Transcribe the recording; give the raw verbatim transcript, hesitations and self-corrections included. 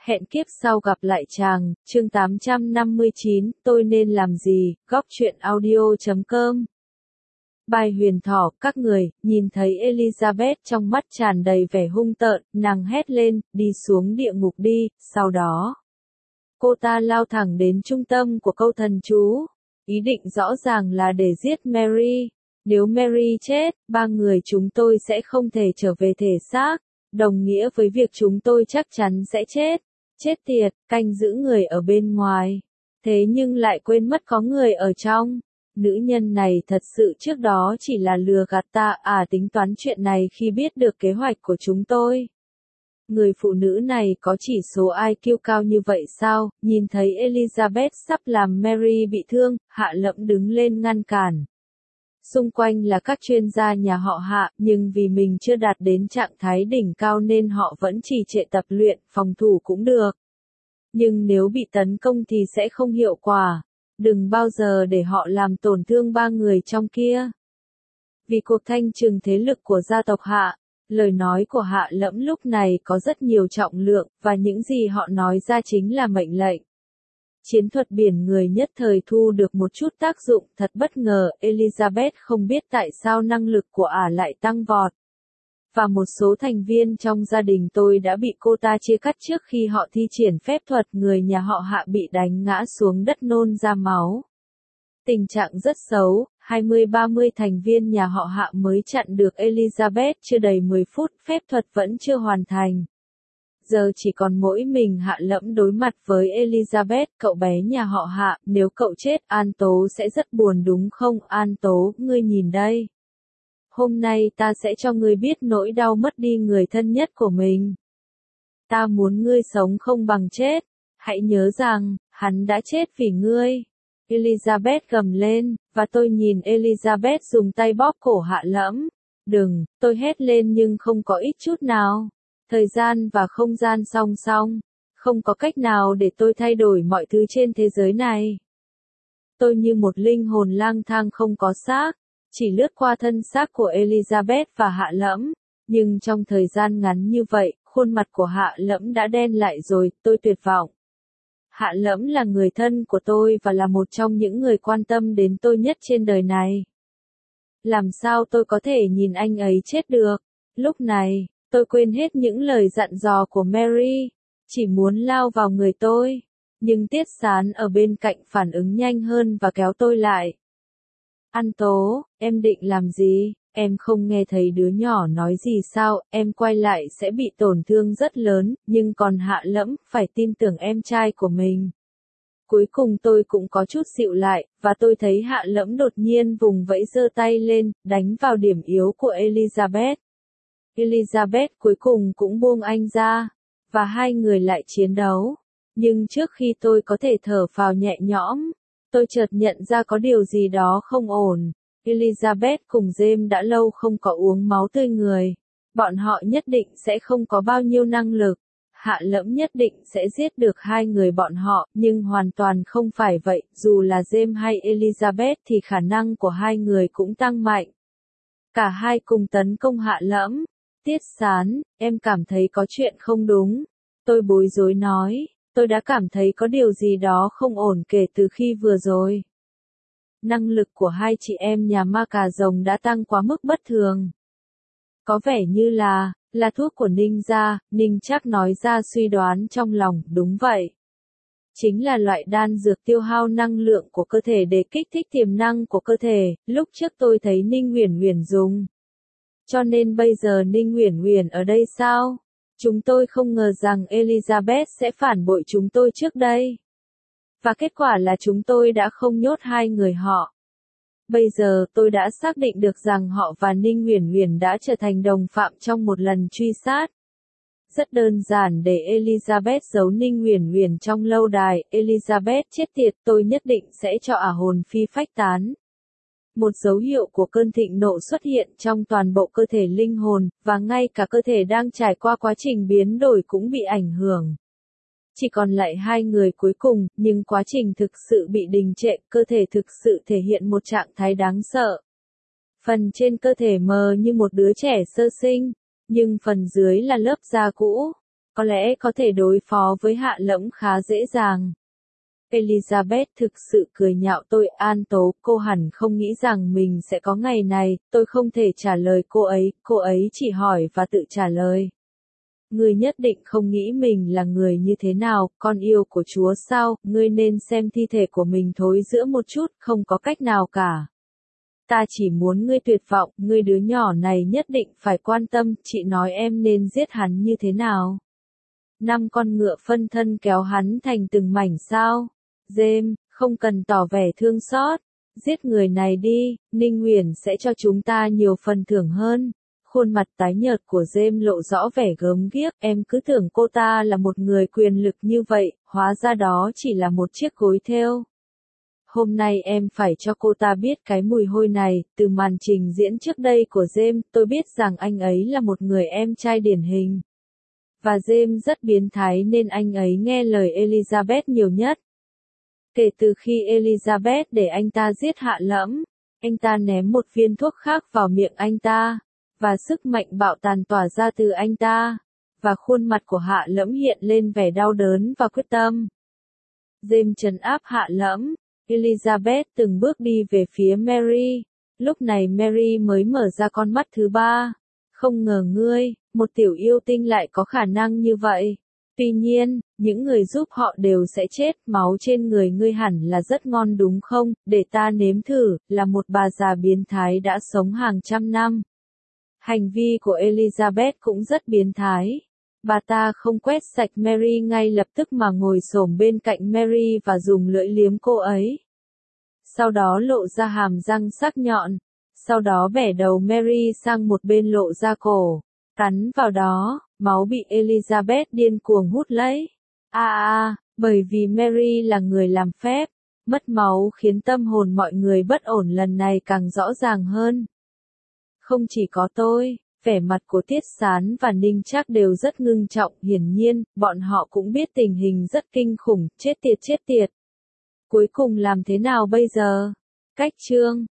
Hẹn kiếp sau gặp lại chàng, chương tám trăm năm mươi chín, tôi nên làm gì, góc truyện audio chấm com. Bài huyền thỏ, các người, nhìn thấy Elizabeth trong mắt tràn đầy vẻ hung tợn, nàng hét lên, đi xuống địa ngục đi, sau đó. Cô ta lao thẳng đến trung tâm của câu thần chú, ý định rõ ràng là để giết Mary. Nếu Mary chết, ba người chúng tôi sẽ không thể trở về thể xác, đồng nghĩa với việc chúng tôi chắc chắn sẽ chết. Chết tiệt, canh giữ người ở bên ngoài. Thế nhưng lại quên mất có người ở trong. Nữ nhân này thật sự trước đó chỉ là lừa gạt ta à tính toán chuyện này khi biết được kế hoạch của chúng tôi. Người phụ nữ này có chỉ số I Q cao như vậy sao? Nhìn thấy Elizabeth sắp làm Mary bị thương, Hạ Lẫm đứng lên ngăn cản. Xung quanh là các chuyên gia nhà họ Hạ, nhưng vì mình chưa đạt đến trạng thái đỉnh cao nên họ vẫn trì trệ tập luyện, phòng thủ cũng được. Nhưng nếu bị tấn công thì sẽ không hiệu quả. Đừng bao giờ để họ làm tổn thương ba người trong kia. Vì cuộc thanh trừng thế lực của gia tộc Hạ, lời nói của Hạ Lẫm lúc này có rất nhiều trọng lượng, và những gì họ nói ra chính là mệnh lệnh. Chiến thuật biển người nhất thời thu được một chút tác dụng, thật bất ngờ, Elizabeth không biết tại sao năng lực của ả lại tăng vọt. Và một số thành viên trong gia đình tôi đã bị cô ta chia cắt trước khi họ thi triển phép thuật, người nhà họ Hạ bị đánh ngã xuống đất nôn ra máu. Tình trạng rất xấu, hai mươi ba mươi thành viên nhà họ Hạ mới chặn được Elizabeth chưa đầy mười phút, phép thuật vẫn chưa hoàn thành. Giờ chỉ còn mỗi mình Hạ Lẫm đối mặt với Elizabeth, cậu bé nhà họ Hạ, nếu cậu chết, An Tố sẽ rất buồn đúng không? An Tố, ngươi nhìn đây. Hôm nay ta sẽ cho ngươi biết nỗi đau mất đi người thân nhất của mình. Ta muốn ngươi sống không bằng chết. Hãy nhớ rằng, hắn đã chết vì ngươi. Elizabeth gầm lên, và tôi nhìn Elizabeth dùng tay bóp cổ Hạ Lẫm. Đừng, tôi hét lên nhưng không có ích chút nào. Thời gian và không gian song song. Không có cách nào để tôi thay đổi mọi thứ trên thế giới này. Tôi như một linh hồn lang thang không có xác. Chỉ lướt qua thân xác của Elizabeth và Hạ Lẫm. Nhưng trong thời gian ngắn như vậy, khuôn mặt của Hạ Lẫm đã đen lại rồi, tôi tuyệt vọng. Hạ Lẫm là người thân của tôi và là một trong những người quan tâm đến tôi nhất trên đời này. Làm sao tôi có thể nhìn anh ấy chết được? Lúc này, tôi quên hết những lời dặn dò của Mary, chỉ muốn lao vào người tôi. Nhưng Tiết Sán ở bên cạnh phản ứng nhanh hơn và kéo tôi lại. An Tố, em định làm gì? Em không nghe thấy đứa nhỏ nói gì sao? Em quay lại sẽ bị tổn thương rất lớn, nhưng còn Hạ Lẫm, phải tin tưởng em trai của mình. Cuối cùng tôi cũng có chút dịu lại, và tôi thấy Hạ Lẫm đột nhiên vùng vẫy giơ tay lên, đánh vào điểm yếu của Elizabeth. Elizabeth cuối cùng cũng buông anh ra, và hai người lại chiến đấu. Nhưng trước khi tôi có thể thở phào nhẹ nhõm, tôi chợt nhận ra có điều gì đó không ổn. Elizabeth cùng James đã lâu không có uống máu tươi người. Bọn họ nhất định sẽ không có bao nhiêu năng lực. Hạ Lẫm nhất định sẽ giết được hai người bọn họ, nhưng hoàn toàn không phải vậy. Dù là James hay Elizabeth thì khả năng của hai người cũng tăng mạnh. Cả hai cùng tấn công Hạ Lẫm. Tiết Sán, em cảm thấy có chuyện không đúng. Tôi bối rối nói. Tôi đã cảm thấy có điều gì đó không ổn kể từ khi vừa rồi. Năng lực của hai chị em nhà ma cà rồng đã tăng quá mức bất thường. Có vẻ như là, là thuốc của Ninh gia, Ninh chắc nói ra suy đoán trong lòng, đúng vậy. Chính là loại đan dược tiêu hao năng lượng của cơ thể để kích thích tiềm năng của cơ thể, lúc trước tôi thấy Ninh Uyển Uyển dùng. Cho nên bây giờ Ninh Uyển Uyển ở đây sao? Chúng tôi không ngờ rằng Elizabeth sẽ phản bội chúng tôi trước đây. Và kết quả là chúng tôi đã không nhốt hai người họ. Bây giờ tôi đã xác định được rằng họ và Ninh Uyển Uyển đã trở thành đồng phạm trong một lần truy sát. Rất đơn giản để Elizabeth giấu Ninh Uyển Uyển trong lâu đài. Elizabeth chết tiệt, tôi nhất định sẽ cho ả hồn phi phách tán. Một dấu hiệu của cơn thịnh nộ xuất hiện trong toàn bộ cơ thể linh hồn, và ngay cả cơ thể đang trải qua quá trình biến đổi cũng bị ảnh hưởng. Chỉ còn lại hai người cuối cùng, nhưng quá trình thực sự bị đình trệ, cơ thể thực sự thể hiện một trạng thái đáng sợ. Phần trên cơ thể mờ như một đứa trẻ sơ sinh, nhưng phần dưới là lớp da cũ. có lẽ có thể đối phó với Hạ Lẫm khá dễ dàng. Elizabeth thực sự cười nhạo tôi. An Tố, cô hẳn không nghĩ rằng mình sẽ có ngày này. Tôi không thể trả lời cô ấy, cô ấy chỉ hỏi và tự trả lời. Ngươi nhất định không nghĩ mình là người như thế nào, con yêu của Chúa sao? Ngươi nên xem thi thể của mình thối rữa một chút, không có cách nào cả. Ta chỉ muốn ngươi tuyệt vọng, ngươi đứa nhỏ này nhất định phải quan tâm, chị nói em nên giết hắn như thế nào? Năm con ngựa phân thân kéo hắn thành từng mảnh sao? James, không cần tỏ vẻ thương xót. Giết người này đi, Ninh Huyền sẽ cho chúng ta nhiều phần thưởng hơn. Khuôn mặt tái nhợt của James lộ rõ vẻ gớm ghiếc. Em cứ tưởng cô ta là một người quyền lực như vậy, hóa ra đó chỉ là một chiếc gối thêu. Hôm nay em phải cho cô ta biết cái mùi hôi này. Từ màn trình diễn trước đây của James, tôi biết rằng anh ấy là một người em trai điển hình. Và James rất biến thái nên anh ấy nghe lời Elizabeth nhiều nhất. Kể từ khi Elizabeth để anh ta giết Hạ Lẫm, anh ta ném một viên thuốc khác vào miệng anh ta, và sức mạnh bạo tàn tỏa ra từ anh ta, và khuôn mặt của Hạ Lẫm hiện lên vẻ đau đớn và quyết tâm. James trấn áp Hạ Lẫm, Elizabeth từng bước đi về phía Mary, lúc này Mary mới mở ra con mắt thứ ba. Không ngờ ngươi, một tiểu yêu tinh lại có khả năng như vậy. Tuy nhiên, những người giúp họ đều sẽ chết, máu trên người ngươi hẳn là rất ngon đúng không, để ta nếm thử, là một bà già biến thái đã sống hàng trăm năm. Hành vi của Elizabeth cũng rất biến thái. Bà ta không quét sạch Mary ngay lập tức mà ngồi xổm bên cạnh Mary và dùng lưỡi liếm cô ấy. Sau đó lộ ra hàm răng sắc nhọn. Sau đó bẻ đầu Mary sang một bên lộ ra cổ. Cắn vào đó, máu bị Elizabeth điên cuồng hút lấy. À à, bởi vì Mary là người làm phép. Mất máu khiến tâm hồn mọi người bất ổn lần này càng rõ ràng hơn. Không chỉ có tôi, vẻ mặt của Tiết Sán và Ninh Trác đều rất ngưng trọng, hiển nhiên, bọn họ cũng biết tình hình rất kinh khủng, chết tiệt chết tiệt. Cuối cùng làm thế nào bây giờ? Cách chương